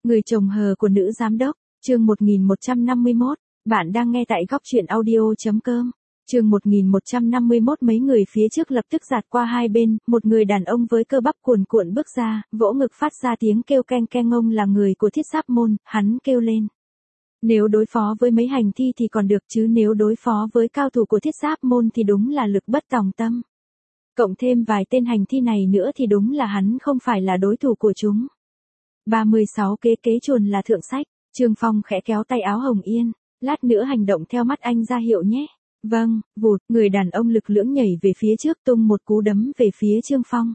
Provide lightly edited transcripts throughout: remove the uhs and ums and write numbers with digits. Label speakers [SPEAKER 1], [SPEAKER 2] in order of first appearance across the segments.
[SPEAKER 1] Người chồng hờ của nữ giám đốc, chương 1151, bạn đang nghe tại góc truyện audio.com. Chương 1151 mấy người phía trước lập tức giạt qua hai bên, một người đàn ông với cơ bắp cuồn cuộn bước ra, vỗ ngực phát ra tiếng kêu keng keng, ông là người của Thiết Giáp môn, hắn kêu lên. Nếu đối phó với mấy hành thi thì còn được chứ nếu đối phó với cao thủ của Thiết Giáp môn thì đúng là lực bất tòng tâm. Cộng thêm vài tên hành thi này nữa thì đúng là hắn không phải là đối thủ của chúng. 36 kế chuồn là thượng sách, Trương Phong khẽ kéo tay áo Hồng Yên, lát nữa hành động theo mắt anh ra hiệu nhé. Vâng, vụt, người đàn ông lực lưỡng nhảy về phía trước tung một cú đấm về phía Trương Phong.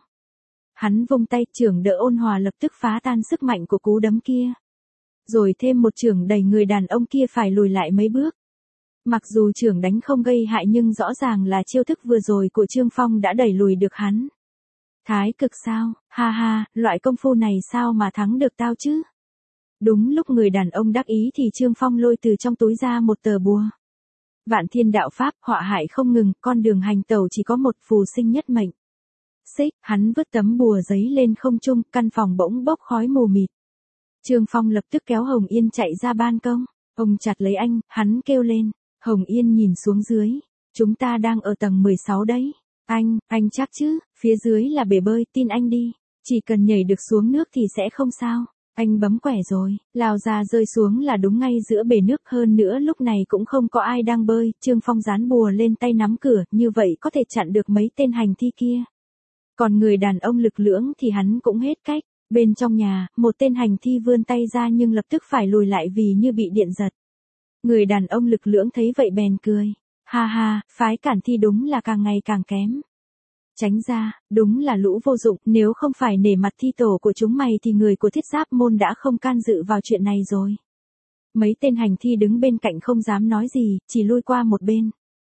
[SPEAKER 1] Hắn vung tay trưởng đỡ ôn hòa lập tức phá tan sức mạnh của cú đấm kia. Rồi thêm một chưởng đẩy người đàn ông kia phải lùi lại mấy bước. Mặc dù chưởng đánh không gây hại nhưng rõ ràng là chiêu thức vừa rồi của Trương Phong đã đẩy lùi được hắn. Thái cực sao, ha ha, loại công phu này sao mà thắng được tao chứ? Đúng lúc người đàn ông đắc ý thì Trương Phong lôi từ trong túi ra một tờ bùa. Vạn thiên đạo pháp, họa hại không ngừng, con đường hành tẩu chỉ có một phù sinh nhất mệnh. Xích, hắn vứt tấm bùa giấy lên không trung, căn phòng bỗng bốc khói mù mịt. Trương Phong lập tức kéo Hồng Yên chạy ra ban công, ông chặt lấy anh, hắn kêu lên. Hồng Yên nhìn xuống dưới, chúng ta đang ở tầng 16 đấy. Anh chắc chứ, phía dưới là bể bơi, tin anh đi, chỉ cần nhảy được xuống nước thì sẽ không sao. Anh bấm quẻ rồi, lao ra rơi xuống là đúng ngay giữa bể nước, hơn nữa lúc này cũng không có ai đang bơi, Trương Phong dán bùa lên tay nắm cửa, như vậy có thể chặn được mấy tên hành thi kia. Còn người đàn ông lực lưỡng thì hắn cũng hết cách, bên trong nhà, một tên hành thi vươn tay ra nhưng lập tức phải lùi lại vì như bị điện giật. Người đàn ông lực lưỡng thấy vậy bèn cười, ha ha, phái cản thi đúng là càng ngày càng kém. Tránh ra, đúng là lũ vô dụng, nếu không phải nể mặt thi tổ của chúng mày thì người của Thiết Giáp môn đã không can dự vào chuyện này rồi. Mấy tên hành thi đứng bên cạnh không dám nói gì, chỉ lui qua một bên.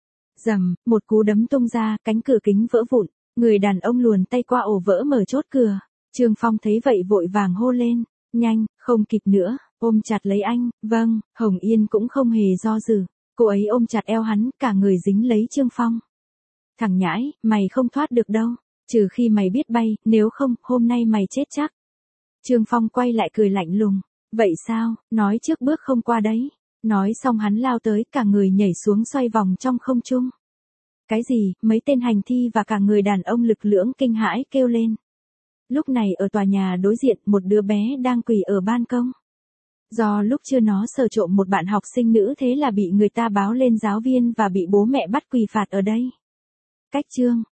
[SPEAKER 1] Rầm, một cú đấm tung ra, cánh cửa kính vỡ vụn, người đàn ông luồn tay qua ổ vỡ mở chốt cửa. Trương Phong thấy vậy vội vàng hô lên, nhanh, không kịp nữa, ôm chặt lấy anh, vâng, Hồng Yên cũng không hề do dự, cô ấy ôm chặt eo hắn, cả người dính lấy Trương Phong. Thằng nhãi, mày không thoát được đâu, trừ khi mày biết bay, nếu không, hôm nay mày chết chắc. Trương Phong quay lại cười lạnh lùng, vậy sao, nói trước bước không qua đấy. Nói xong hắn lao tới, cả người nhảy xuống xoay vòng trong không trung. Cái gì, mấy tên hành thi và cả người đàn ông lực lưỡng kinh hãi kêu lên. Lúc này ở tòa nhà đối diện, một đứa bé đang quỳ ở ban công. Do lúc trưa nó sờ trộm một bạn học sinh nữ thế là bị người ta báo lên giáo viên và bị bố mẹ bắt quỳ phạt ở đây. Cách chương